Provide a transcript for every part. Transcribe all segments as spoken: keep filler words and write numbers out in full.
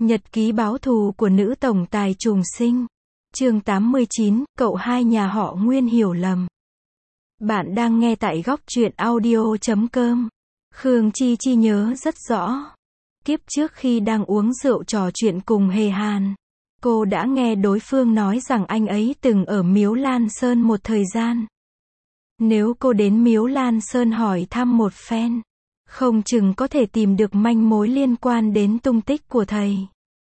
Nhật ký báo thù của nữ tổng tài trùng sinh. Chương tám mươi chín, cậu hai nhà họ Nguyên hiểu lầm. Bạn đang nghe tại góc truyện audio chấm com. Khương Chi Chi nhớ rất rõ. Kiếp trước khi đang uống rượu trò chuyện cùng Hề Hàn, cô đã nghe đối phương nói rằng anh ấy từng ở Miếu Lan Sơn một thời gian. Nếu cô đến Miếu Lan Sơn hỏi thăm một phen, không chừng có thể tìm được manh mối liên quan đến tung tích của thầy.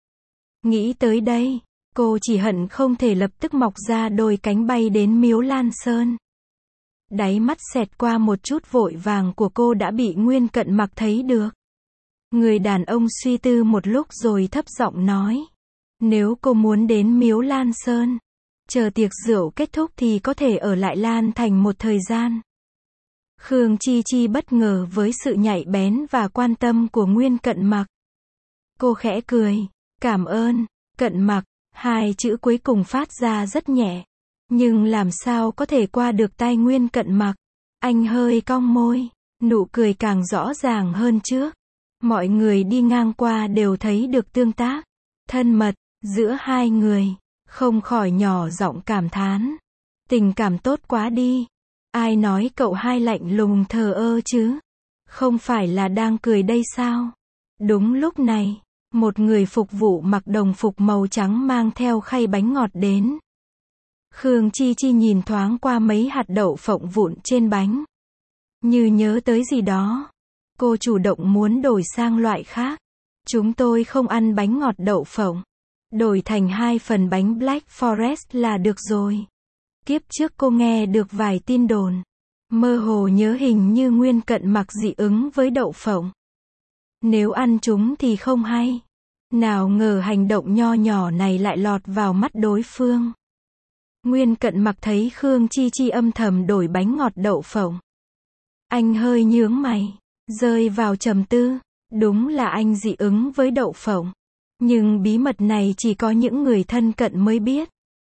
Nghĩ tới đây, cô chỉ hận không thể lập tức mọc ra đôi cánh bay đến Miếu Lan Sơn. Đáy mắt xẹt qua một chút vội vàng của cô đã bị Nguyên Cận Mặc thấy được. Người đàn ông suy tư một lúc rồi thấp giọng nói. Nếu cô muốn đến Miếu Lan Sơn, chờ tiệc rượu kết thúc thì có thể ở lại Lan Thành một thời gian. Khương Chi Chi bất ngờ với sự nhạy bén và quan tâm của Nguyên Cận Mặc. Cô khẽ cười. Cảm ơn, Cận Mặc. Hai chữ cuối cùng phát ra rất nhẹ. Nhưng làm sao có thể qua được tai Nguyên Cận Mặc. Anh hơi cong môi, nụ cười càng rõ ràng hơn trước. Mọi người đi ngang qua đều thấy được tương tác thân mật giữa hai người, không khỏi nhỏ giọng cảm thán. Tình cảm tốt quá đi. Ai nói cậu hai lạnh lùng thờ ơ chứ? Không phải là đang cười đây sao? Đúng lúc này, một người phục vụ mặc đồng phục màu trắng mang theo khay bánh ngọt đến. Khương Chi Chi nhìn thoáng qua mấy hạt đậu phộng vụn trên bánh. Như nhớ tới gì đó, cô chủ động muốn đổi sang loại khác. Chúng tôi không ăn bánh ngọt đậu phộng. Đổi thành hai phần bánh Black Forest là được rồi. Kiếp trước cô nghe được vài tin đồn. Mơ hồ nhớ hình như Nguyên Cận Mặc dị ứng với đậu phộng. Nếu ăn chúng thì không hay. Nào ngờ hành động nho nhỏ này lại lọt vào mắt đối phương. Nguyên Cận Mặc thấy Khương Chi Chi âm thầm đổi bánh ngọt đậu phộng. Anh hơi nhướng mày, rơi vào trầm tư. Đúng là anh dị ứng với đậu phộng. Nhưng bí mật này chỉ có những người thân cận mới biết.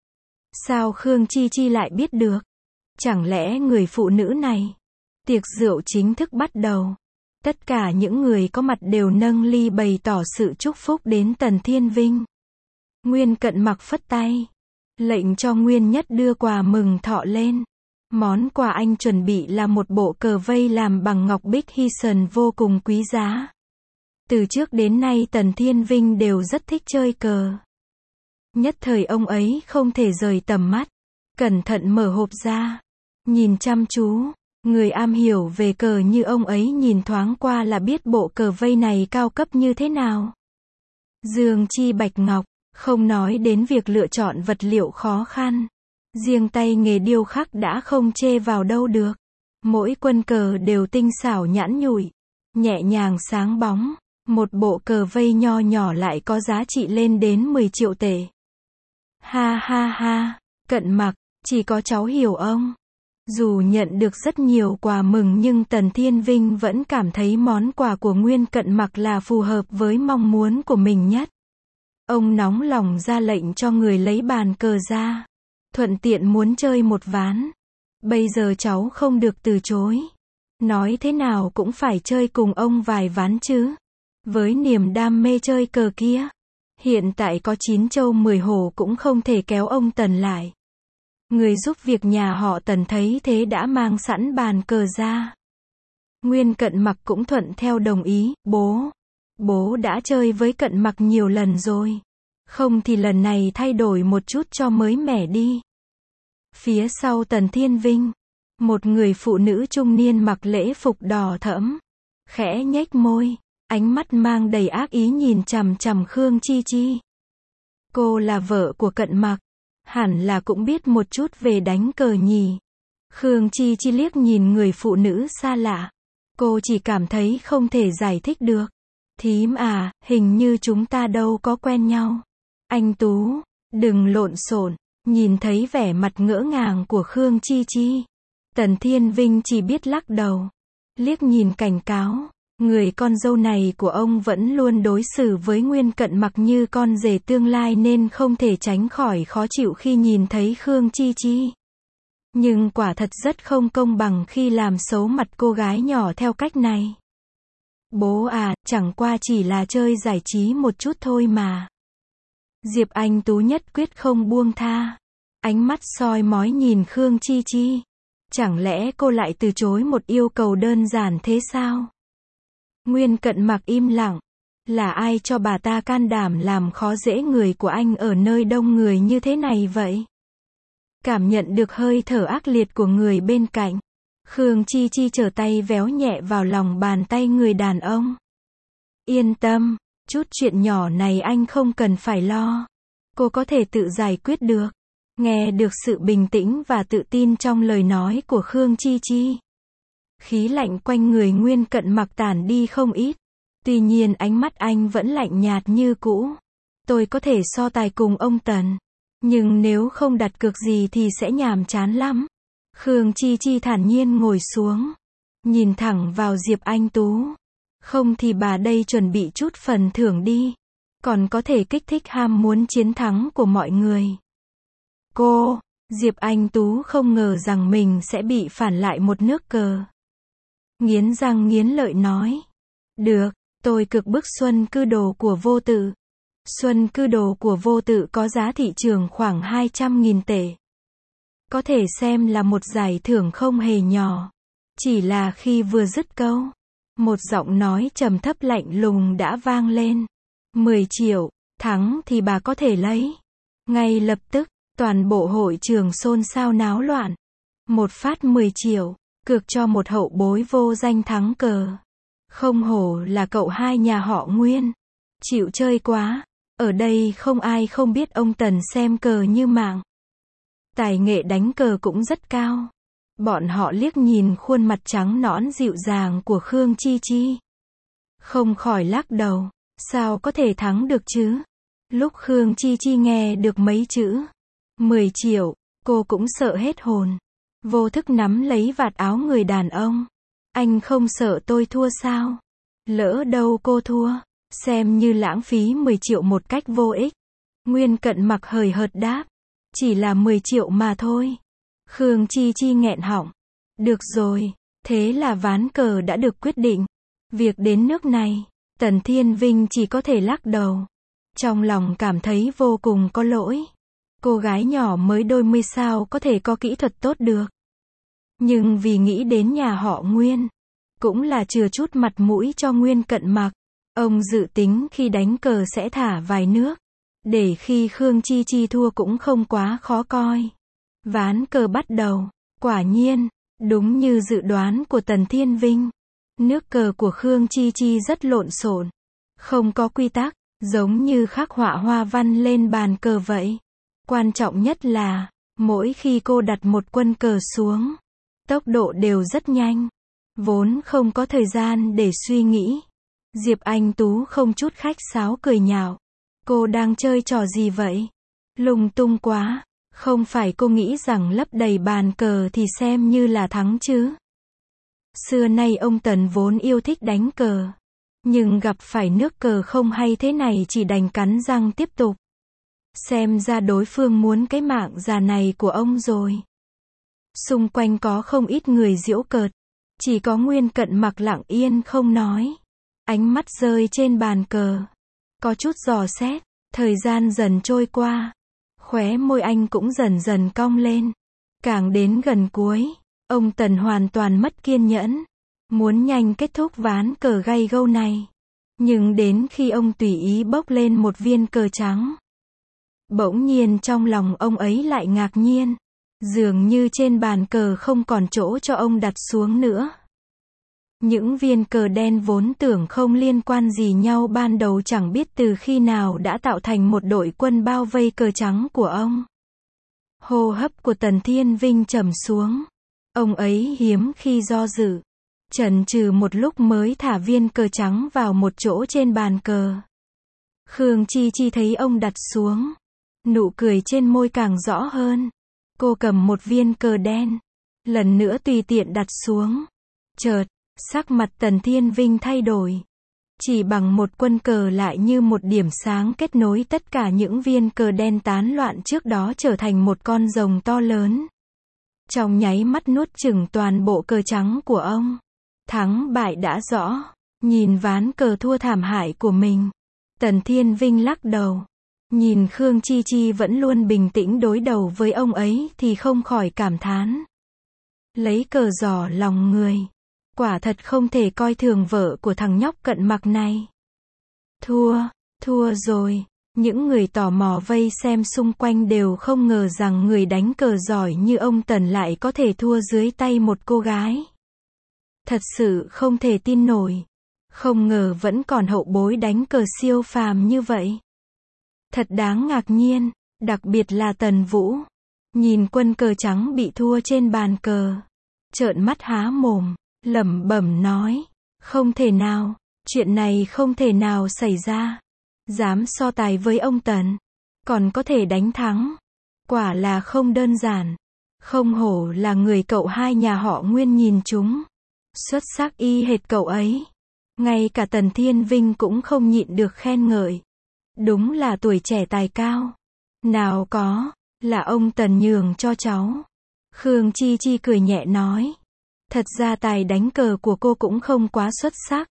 Sao Khương Chi Chi lại biết được? Chẳng lẽ người phụ nữ này? Tiệc rượu chính thức bắt đầu. Tất cả những người có mặt đều nâng ly bày tỏ sự chúc phúc đến Tần Thiên Vinh. Nguyên Cận Mặc phất tay, lệnh cho Nguyên Nhất đưa quà mừng thọ lên. Món quà anh chuẩn bị là một bộ cờ vây làm bằng ngọc bích hy sần vô cùng quý giá. Từ trước đến nay Tần Thiên Vinh đều rất thích chơi cờ. Nhất thời ông ấy không thể rời tầm mắt. Cẩn thận mở hộp ra, nhìn chăm chú. Người am hiểu về cờ như ông ấy nhìn thoáng qua là biết bộ cờ vây này cao cấp như thế nào. Dương chi bạch ngọc, không nói đến việc lựa chọn vật liệu khó khăn. Riêng tay nghề điêu khắc đã không chê vào đâu được. Mỗi quân cờ đều tinh xảo nhẵn nhụi, nhẹ nhàng sáng bóng. Một bộ cờ vây nho nhỏ lại có giá trị lên đến mười triệu tệ. Ha ha ha, Cận Mặc, chỉ có cháu hiểu ông. Dù nhận được rất nhiều quà mừng nhưng Tần Thiên Vinh vẫn cảm thấy món quà của Nguyên Cận Mặc là phù hợp với mong muốn của mình nhất. Ông nóng lòng ra lệnh cho người lấy bàn cờ ra. Thuận tiện muốn chơi một ván. Bây giờ cháu không được từ chối. Nói thế nào cũng phải chơi cùng ông vài ván chứ. Với niềm đam mê chơi cờ kia, hiện tại có chín châu mười hổ cũng không thể kéo ông Tần lại. Người giúp việc nhà họ Tần thấy thế đã mang sẵn bàn cờ ra. Nguyên Cận Mặc cũng thuận theo đồng ý. Bố, bố đã chơi với Cận Mặc nhiều lần rồi. Không thì lần này thay đổi một chút cho mới mẻ đi. Phía sau Tần Thiên Vinh, một người phụ nữ trung niên mặc lễ phục đỏ thẫm, khẽ nhếch môi. Ánh mắt mang đầy ác ý nhìn chằm chằm Khương Chi Chi. Cô là vợ của Cận Mặc, hẳn là cũng biết một chút về đánh cờ nhỉ. Khương Chi Chi liếc nhìn người phụ nữ xa lạ. Cô chỉ cảm thấy không thể giải thích được. Thím à, hình như chúng ta đâu có quen nhau. Anh Tú, đừng lộn xộn. Nhìn thấy vẻ mặt ngỡ ngàng của Khương Chi Chi, Tần Thiên Vinh chỉ biết lắc đầu, liếc nhìn cảnh cáo. Người con dâu này của ông vẫn luôn đối xử với Nguyên Cận Mặc như con rể tương lai nên không thể tránh khỏi khó chịu khi nhìn thấy Khương Chi Chi. Nhưng quả thật rất không công bằng khi làm xấu mặt cô gái nhỏ theo cách này. Bố à, chẳng qua chỉ là chơi giải trí một chút thôi mà. Diệp Anh Tú nhất quyết không buông tha. Ánh mắt soi mói nhìn Khương Chi Chi. Chẳng lẽ cô lại từ chối một yêu cầu đơn giản thế sao? Nguyên Cận Mặc im lặng. Là ai cho bà ta can đảm làm khó dễ người của anh ở nơi đông người như thế này vậy? Cảm nhận được hơi thở ác liệt của người bên cạnh. Khương Chi Chi trở tay véo nhẹ vào lòng bàn tay người đàn ông. Yên tâm, chút chuyện nhỏ này anh không cần phải lo. Cô có thể tự giải quyết được. Nghe được sự bình tĩnh và tự tin trong lời nói của Khương Chi Chi. Khí lạnh quanh người Nguyên Cận Mặc tản đi không ít. Tuy nhiên ánh mắt anh vẫn lạnh nhạt như cũ. Tôi có thể so tài cùng ông Tần. Nhưng nếu không đặt cược gì thì sẽ nhàm chán lắm. Khương Chi Chi thản nhiên ngồi xuống. Nhìn thẳng vào Diệp Anh Tú. Không thì bà đây chuẩn bị chút phần thưởng đi. Còn có thể kích thích ham muốn chiến thắng của mọi người. Cô, Diệp Anh Tú không ngờ rằng mình sẽ bị phản lại một nước cờ. Nghiến răng nghiến lợi nói. Được, tôi cực bức Xuân Cư Đồ của Vô Tự. Xuân Cư Đồ của Vô Tự có giá thị trường khoảng hai trăm nghìn tệ. Có thể xem là một giải thưởng không hề nhỏ. Chỉ là khi vừa dứt câu, một giọng nói trầm thấp lạnh lùng đã vang lên. mười triệu, thắng thì bà có thể lấy. Ngay lập tức, toàn bộ hội trường xôn xao náo loạn. Một phát mười triệu, cược cho một hậu bối vô danh thắng cờ. Không hổ là cậu hai nhà họ Nguyên. Chịu chơi quá. Ở đây không ai không biết ông Tần xem cờ như mạng. Tài nghệ đánh cờ cũng rất cao. Bọn họ liếc nhìn khuôn mặt trắng nõn dịu dàng của Khương Chi Chi. Không khỏi lắc đầu. Sao có thể thắng được chứ? Lúc Khương Chi Chi nghe được mấy chữ mười triệu, cô cũng sợ hết hồn. Vô thức nắm lấy vạt áo người đàn ông. Anh không sợ tôi thua sao? Lỡ đâu cô thua, xem như lãng phí mười triệu một cách vô ích. Nguyên Cận Mặc hời hợt đáp. Chỉ là mười triệu mà thôi. Khương Chi Chi nghẹn họng. Được rồi, thế là ván cờ đã được quyết định. Việc đến nước này, Tần Thiên Vinh chỉ có thể lắc đầu. Trong lòng cảm thấy vô cùng có lỗi. Cô gái nhỏ mới đôi mươi sao có thể có kỹ thuật tốt được. Nhưng vì nghĩ đến nhà họ Nguyên, cũng là chừa chút mặt mũi cho Nguyên Cận Mặc. Ông dự tính khi đánh cờ sẽ thả vài nước. Để khi Khương Chi Chi thua cũng không quá khó coi. Ván cờ bắt đầu. Quả nhiên, đúng như dự đoán của Tần Thiên Vinh. Nước cờ của Khương Chi Chi rất lộn xộn. Không có quy tắc, giống như khắc họa hoa văn lên bàn cờ vậy. Quan trọng nhất là, mỗi khi cô đặt một quân cờ xuống, tốc độ đều rất nhanh. Vốn không có thời gian để suy nghĩ. Diệp Anh Tú không chút khách sáo cười nhạo. Cô đang chơi trò gì vậy? Lung tung quá. Không phải cô nghĩ rằng lấp đầy bàn cờ thì xem như là thắng chứ? Xưa nay ông Tần vốn yêu thích đánh cờ. Nhưng gặp phải nước cờ không hay thế này chỉ đành cắn răng tiếp tục. Xem ra đối phương muốn cái mạng già này của ông rồi. Xung quanh có không ít người giễu cợt. Chỉ có Nguyên Cận Mặc lặng yên không nói. Ánh mắt rơi trên bàn cờ. Có chút dò xét. Thời gian dần trôi qua. Khóe môi anh cũng dần dần cong lên. Càng đến gần cuối, ông Tần hoàn toàn mất kiên nhẫn. Muốn nhanh kết thúc ván cờ gay gâu này. Nhưng đến khi ông tùy ý bốc lên một viên cờ trắng. Bỗng nhiên trong lòng ông ấy lại ngạc nhiên. Dường như trên bàn cờ không còn chỗ cho ông đặt xuống nữa. Những viên cờ đen vốn tưởng không liên quan gì nhau ban đầu chẳng biết từ khi nào đã tạo thành một đội quân bao vây cờ trắng của ông. Hô hấp của Tần Thiên Vinh trầm xuống. Ông ấy hiếm khi do dự. Chần chừ một lúc mới thả viên cờ trắng vào một chỗ trên bàn cờ. Khương Chi Chi thấy ông đặt xuống. Nụ cười trên môi càng rõ hơn. Cô cầm một viên cờ đen. Lần nữa tùy tiện đặt xuống. Chợt, sắc mặt Tần Thiên Vinh thay đổi. Chỉ bằng một quân cờ lại như một điểm sáng kết nối tất cả những viên cờ đen tán loạn trước đó trở thành một con rồng to lớn. Trong nháy mắt nuốt chửng toàn bộ cờ trắng của ông. Thắng bại đã rõ. Nhìn ván cờ thua thảm hại của mình, Tần Thiên Vinh lắc đầu. Nhìn Khương Chi Chi vẫn luôn bình tĩnh đối đầu với ông ấy thì không khỏi cảm thán. Lấy cờ giỏ lòng người. Quả thật không thể coi thường vợ của thằng nhóc cận mặc này. Thua, thua rồi. Những người tò mò vây xem xung quanh đều không ngờ rằng người đánh cờ giỏi như ông Tần lại có thể thua dưới tay một cô gái. Thật sự không thể tin nổi. Không ngờ vẫn còn hậu bối đánh cờ siêu phàm như vậy. Thật đáng ngạc nhiên, đặc biệt là Tần Vũ. Nhìn quân cờ trắng bị thua trên bàn cờ. Trợn mắt há mồm, lẩm bẩm nói. Không thể nào, chuyện này không thể nào xảy ra. Dám so tài với ông Tần, còn có thể đánh thắng. Quả là không đơn giản. Không hổ là người cậu hai nhà họ Nguyên nhìn chúng. Xuất sắc y hệt cậu ấy. Ngay cả Tần Thiên Vinh cũng không nhịn được khen ngợi. Đúng là tuổi trẻ tài cao. Nào có, là ông Tần nhường cho cháu. Khương Chi Chi cười nhẹ nói. Thật ra tài đánh cờ của cô cũng không quá xuất sắc.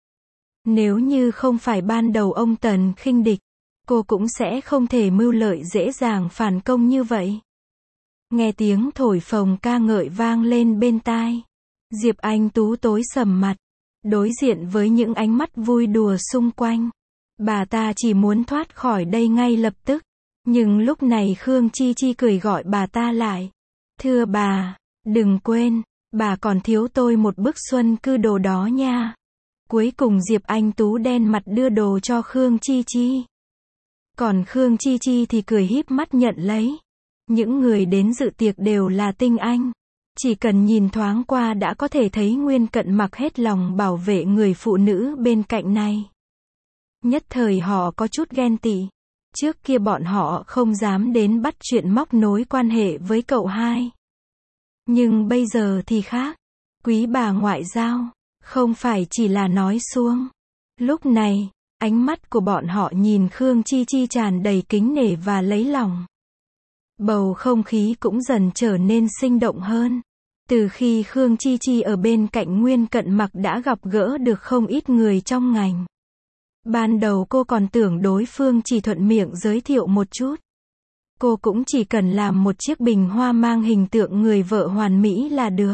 Nếu như không phải ban đầu ông Tần khinh địch, cô cũng sẽ không thể mưu lợi dễ dàng phản công như vậy. Nghe tiếng thổi phồng ca ngợi vang lên bên tai. Diệp Anh Tú tối sầm mặt. Đối diện với những ánh mắt vui đùa xung quanh. Bà ta chỉ muốn thoát khỏi đây ngay lập tức. Nhưng lúc này Khương Chi Chi cười gọi bà ta lại. Thưa bà, đừng quên, bà còn thiếu tôi một bức xuân cư đồ đó nha. Cuối cùng Diệp Anh Tú đen mặt đưa đồ cho Khương Chi Chi. Còn Khương Chi Chi thì cười híp mắt nhận lấy. Những người đến dự tiệc đều là tinh anh. Chỉ cần nhìn thoáng qua đã có thể thấy Nguyên Cận Mặc hết lòng bảo vệ người phụ nữ bên cạnh này. Nhất thời họ có chút ghen tị. Trước kia bọn họ không dám đến bắt chuyện móc nối quan hệ với cậu hai. Nhưng bây giờ thì khác. Quý bà ngoại giao, không phải chỉ là nói suông. Lúc này, ánh mắt của bọn họ nhìn Khương Chi Chi tràn đầy kính nể và lấy lòng. Bầu không khí cũng dần trở nên sinh động hơn. Từ khi Khương Chi Chi ở bên cạnh Nguyên Cận Mặc đã gặp gỡ được không ít người trong ngành. Ban đầu cô còn tưởng đối phương chỉ thuận miệng giới thiệu một chút. Cô cũng chỉ cần làm một chiếc bình hoa mang hình tượng người vợ hoàn mỹ là được.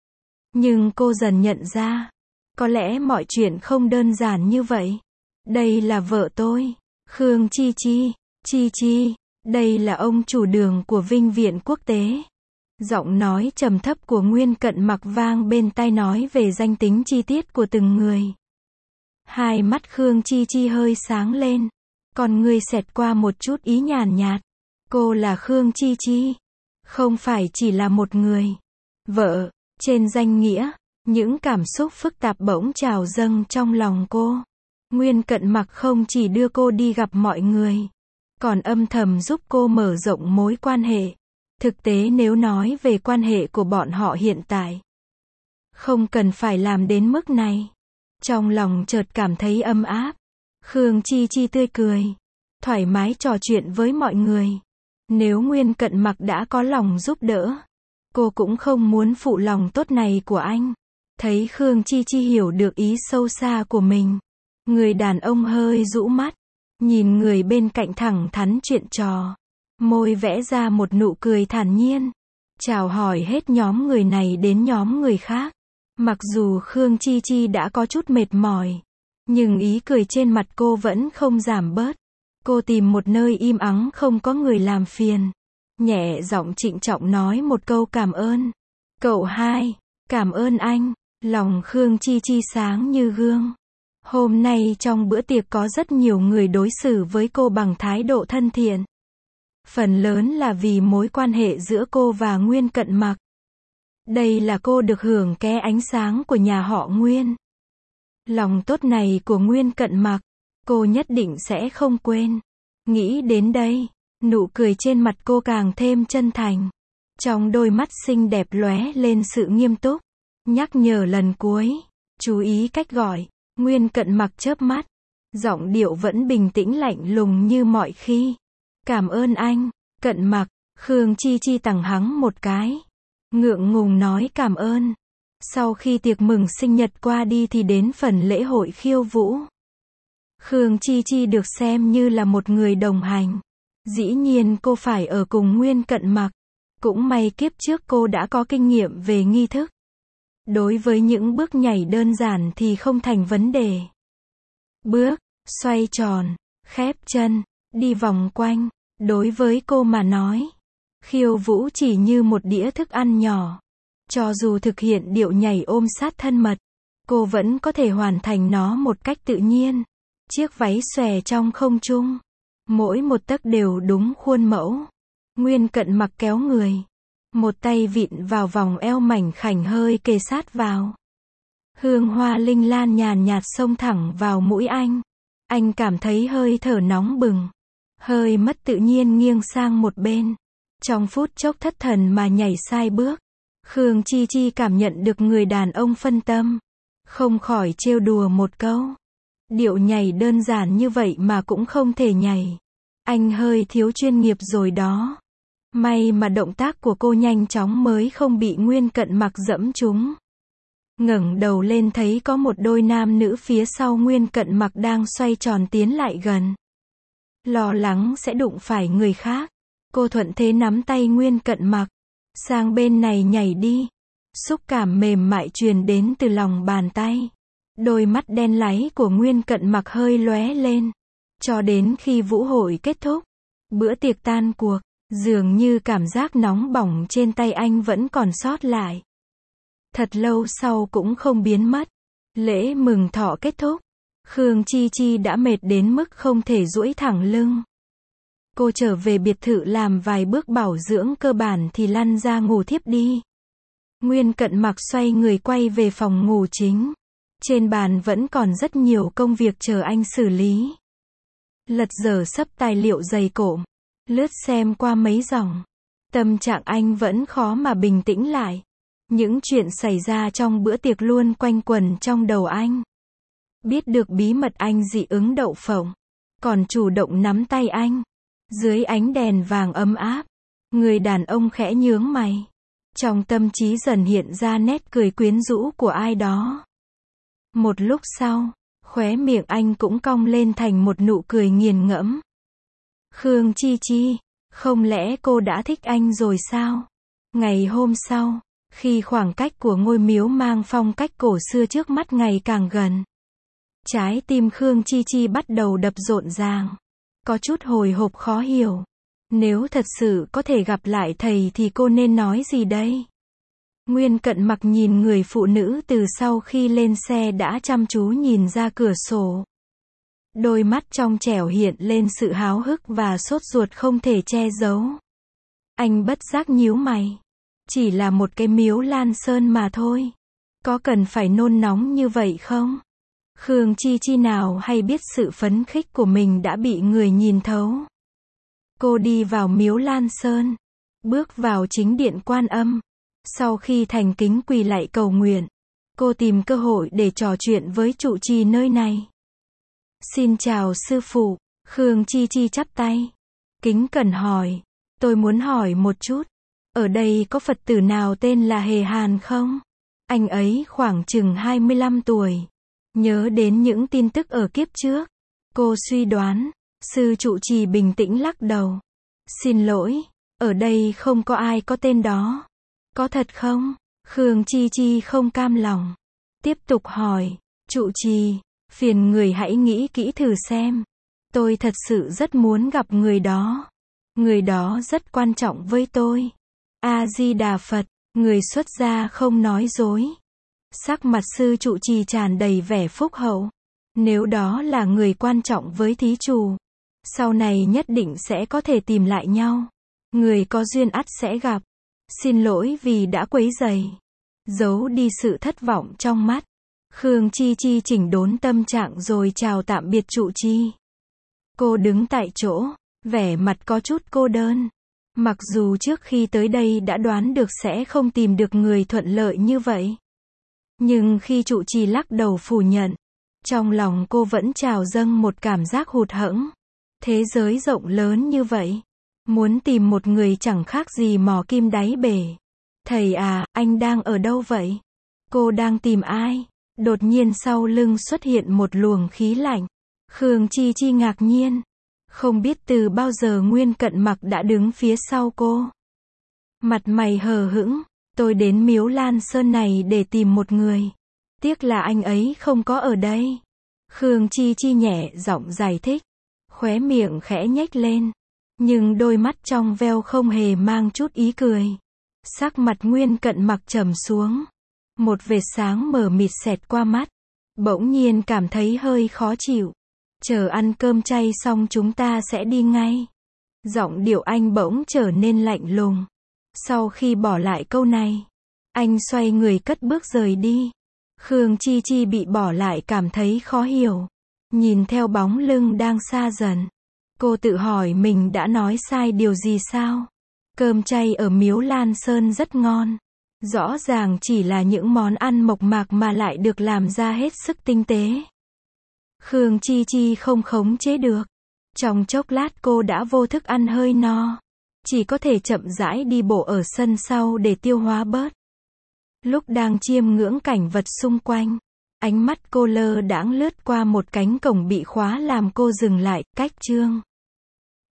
Nhưng cô dần nhận ra, có lẽ mọi chuyện không đơn giản như vậy. Đây là vợ tôi, Khương Chi Chi, Chi Chi, đây là ông chủ đường của Vinh Viện Quốc tế. Giọng nói trầm thấp của Nguyên Cận Mặc vang bên tai nói về danh tính chi tiết của từng người. Hai mắt Khương Chi Chi hơi sáng lên, còn người xẹt qua một chút ý nhàn nhạt. Cô là Khương Chi Chi, không phải chỉ là một người vợ, trên danh nghĩa. Những cảm xúc phức tạp bỗng trào dâng trong lòng cô. Nguyên Cận Mặc không chỉ đưa cô đi gặp mọi người, còn âm thầm giúp cô mở rộng mối quan hệ. Thực tế nếu nói về quan hệ của bọn họ hiện tại, không cần phải làm đến mức này. Trong lòng chợt cảm thấy ấm áp. Khương Chi Chi tươi cười, thoải mái trò chuyện với mọi người. Nếu Nguyên Cận Mặc đã có lòng giúp đỡ, cô cũng không muốn phụ lòng tốt này của anh. Thấy Khương Chi Chi hiểu được ý sâu xa của mình, người đàn ông hơi rũ mắt, nhìn người bên cạnh thẳng thắn chuyện trò, môi vẽ ra một nụ cười thản nhiên, chào hỏi hết nhóm người này đến nhóm người khác. Mặc dù Khương Chi Chi đã có chút mệt mỏi, nhưng ý cười trên mặt cô vẫn không giảm bớt. Cô tìm một nơi im ắng không có người làm phiền, nhẹ giọng trịnh trọng nói một câu cảm ơn. Cậu hai, cảm ơn anh. Lòng Khương Chi Chi sáng như gương. Hôm nay trong bữa tiệc có rất nhiều người đối xử với cô bằng thái độ thân thiện. Phần lớn là vì mối quan hệ giữa cô và Nguyên Cận Mặc. Đây là cô được hưởng ké ánh sáng của nhà họ Nguyên. Lòng tốt này của Nguyên Cận Mặc, cô nhất định sẽ không quên. Nghĩ đến đây, nụ cười trên mặt cô càng thêm chân thành. Trong đôi mắt xinh đẹp lóe lên sự nghiêm túc. Nhắc nhở lần cuối, chú ý cách gọi. Nguyên Cận Mặc chớp mắt, giọng điệu vẫn bình tĩnh lạnh lùng như mọi khi. Cảm ơn anh, Cận Mặc. Khương Chi Chi tằng hắng một cái, ngượng ngùng nói cảm ơn. Sau khi tiệc mừng sinh nhật qua đi thì đến phần lễ hội khiêu vũ. Khương Chi Chi được xem như là một người đồng hành. Dĩ nhiên cô phải ở cùng Nguyên Cận Mặc. Cũng may kiếp trước cô đã có kinh nghiệm về nghi thức. Đối với những bước nhảy đơn giản thì không thành vấn đề. Bước, xoay tròn, khép chân, đi vòng quanh, đối với cô mà nói, khiêu vũ chỉ như một đĩa thức ăn nhỏ. Cho dù thực hiện điệu nhảy ôm sát thân mật, cô vẫn có thể hoàn thành nó một cách tự nhiên. Chiếc váy xòe trong không trung, mỗi một tấc đều đúng khuôn mẫu. Nguyên Cận Mặc kéo người, một tay vịn vào vòng eo mảnh khảnh hơi kề sát vào. Hương hoa linh lan nhàn nhạt xông thẳng vào mũi anh. Anh cảm thấy hơi thở nóng bừng, hơi mất tự nhiên nghiêng sang một bên. Trong phút chốc thất thần mà nhảy sai bước, Khương Chi Chi cảm nhận được người đàn ông phân tâm, không khỏi trêu đùa một câu. Điệu nhảy đơn giản như vậy mà cũng không thể nhảy. Anh hơi thiếu chuyên nghiệp rồi đó. May mà động tác của cô nhanh chóng mới không bị Nguyên Cận Mặc dẫm trúng. Ngẩng đầu lên thấy có một đôi nam nữ phía sau Nguyên Cận Mặc đang xoay tròn tiến lại gần. Lo lắng sẽ đụng phải người khác, cô thuận thế nắm tay Nguyên Cận Mặc. Sang bên này nhảy đi. Xúc cảm mềm mại truyền đến từ lòng bàn tay. Đôi mắt đen láy của Nguyên Cận Mặc hơi lóe lên. Cho đến khi vũ hội kết thúc, bữa tiệc tan cuộc, dường như cảm giác nóng bỏng trên tay anh vẫn còn sót lại. Thật lâu sau cũng không biến mất. Lễ mừng thọ kết thúc, Khương Chi Chi đã mệt đến mức không thể duỗi thẳng lưng. Cô trở về biệt thự làm vài bước bảo dưỡng cơ bản thì lăn ra ngủ thiếp đi. Nguyên Cận Mặc xoay người quay về phòng ngủ chính. Trên bàn vẫn còn rất nhiều công việc chờ anh xử lý. Lật dở sấp tài liệu dày cộm, lướt xem qua mấy dòng. Tâm trạng anh vẫn khó mà bình tĩnh lại. Những chuyện xảy ra trong bữa tiệc luôn quanh quẩn trong đầu anh. Biết được bí mật anh dị ứng đậu phộng, còn chủ động nắm tay anh. Dưới ánh đèn vàng ấm áp, người đàn ông khẽ nhướng mày. Trong tâm trí dần hiện ra nét cười quyến rũ của ai đó. Một lúc sau, khóe miệng anh cũng cong lên thành một nụ cười nghiền ngẫm. Khương Chi Chi, không lẽ cô đã thích anh rồi sao? Ngày hôm sau, khi khoảng cách của ngôi miếu mang phong cách cổ xưa trước mắt ngày càng gần, trái tim Khương Chi Chi bắt đầu đập rộn ràng. Có chút hồi hộp khó hiểu. Nếu thật sự có thể gặp lại thầy thì cô nên nói gì đây? Nguyên Cận Mặc nhìn người phụ nữ từ sau khi lên xe đã chăm chú nhìn ra cửa sổ. Đôi mắt trong trẻo hiện lên sự háo hức và sốt ruột không thể che giấu. Anh bất giác nhíu mày. Chỉ là một cái miếu Lan Sơn mà thôi. Có cần phải nôn nóng như vậy không? Khương Chi Chi nào hay biết sự phấn khích của mình đã bị người nhìn thấu. Cô đi vào miếu Lan Sơn, bước vào chính điện Quan Âm. Sau khi thành kính quỳ lạy cầu nguyện, cô tìm cơ hội để trò chuyện với trụ trì nơi này. Xin chào sư phụ. Khương Chi Chi chắp tay, kính cẩn hỏi. Tôi muốn hỏi một chút, ở đây có Phật tử nào tên là Hề Hàn không? Anh ấy khoảng chừng hai mươi lăm tuổi. Nhớ đến những tin tức ở kiếp trước, cô suy đoán. Sư trụ trì bình tĩnh lắc đầu. Xin lỗi, ở đây không có ai có tên đó. Có thật không? Khương Chi Chi không cam lòng. Tiếp tục hỏi. Trụ trì, phiền người hãy nghĩ kỹ thử xem. Tôi thật sự rất muốn gặp người đó. Người đó rất quan trọng với tôi. A-di-đà Phật, người xuất gia không nói dối. Sắc mặt sư trụ trì tràn đầy vẻ phúc hậu. Nếu đó là người quan trọng với thí chủ, sau này nhất định sẽ có thể tìm lại nhau. Người có duyên ắt sẽ gặp. Xin lỗi vì đã quấy rầy. Giấu đi sự thất vọng trong mắt, Khương Chi Chi chỉnh đốn tâm trạng rồi chào tạm biệt trụ trì. Cô đứng tại chỗ, vẻ mặt có chút cô đơn. Mặc dù trước khi tới đây đã đoán được sẽ không tìm được người thuận lợi như vậy, nhưng khi trụ trì lắc đầu phủ nhận, trong lòng cô vẫn trào dâng một cảm giác hụt hẫng. Thế giới rộng lớn như vậy, muốn tìm một người chẳng khác gì mò kim đáy bể. Thầy à, anh đang ở đâu vậy? Cô đang tìm ai? Đột nhiên sau lưng xuất hiện một luồng khí lạnh. Khương Chi Chi ngạc nhiên. Không biết từ bao giờ Nguyên Cận Mặc đã đứng phía sau cô. Mặt mày hờ hững. Tôi đến Miếu Lan Sơn này để tìm một người. Tiếc là anh ấy không có ở đây. Khương Chi Chi nhẹ giọng giải thích. Khóe miệng khẽ nhếch lên. Nhưng đôi mắt trong veo không hề mang chút ý cười. Sắc mặt Nguyên Cận Mặc trầm xuống. Một vệt sáng mờ mịt xẹt qua mắt. Bỗng nhiên cảm thấy hơi khó chịu. Chờ ăn cơm chay xong chúng ta sẽ đi ngay. Giọng điệu anh bỗng trở nên lạnh lùng. Sau khi bỏ lại câu này, anh xoay người cất bước rời đi. Khương Chi Chi bị bỏ lại cảm thấy khó hiểu. Nhìn theo bóng lưng đang xa dần. Cô tự hỏi mình đã nói sai điều gì sao? Cơm chay ở Miếu Lan Sơn rất ngon. Rõ ràng chỉ là những món ăn mộc mạc mà lại được làm ra hết sức tinh tế. Khương Chi Chi không khống chế được. Trong chốc lát cô đã vô thức ăn hơi no. Chỉ có thể chậm rãi đi bộ ở sân sau để tiêu hóa bớt. Lúc đang chiêm ngưỡng cảnh vật xung quanh, ánh mắt cô lơ đãng lướt qua một cánh cổng bị khóa làm cô dừng lại, cách chương.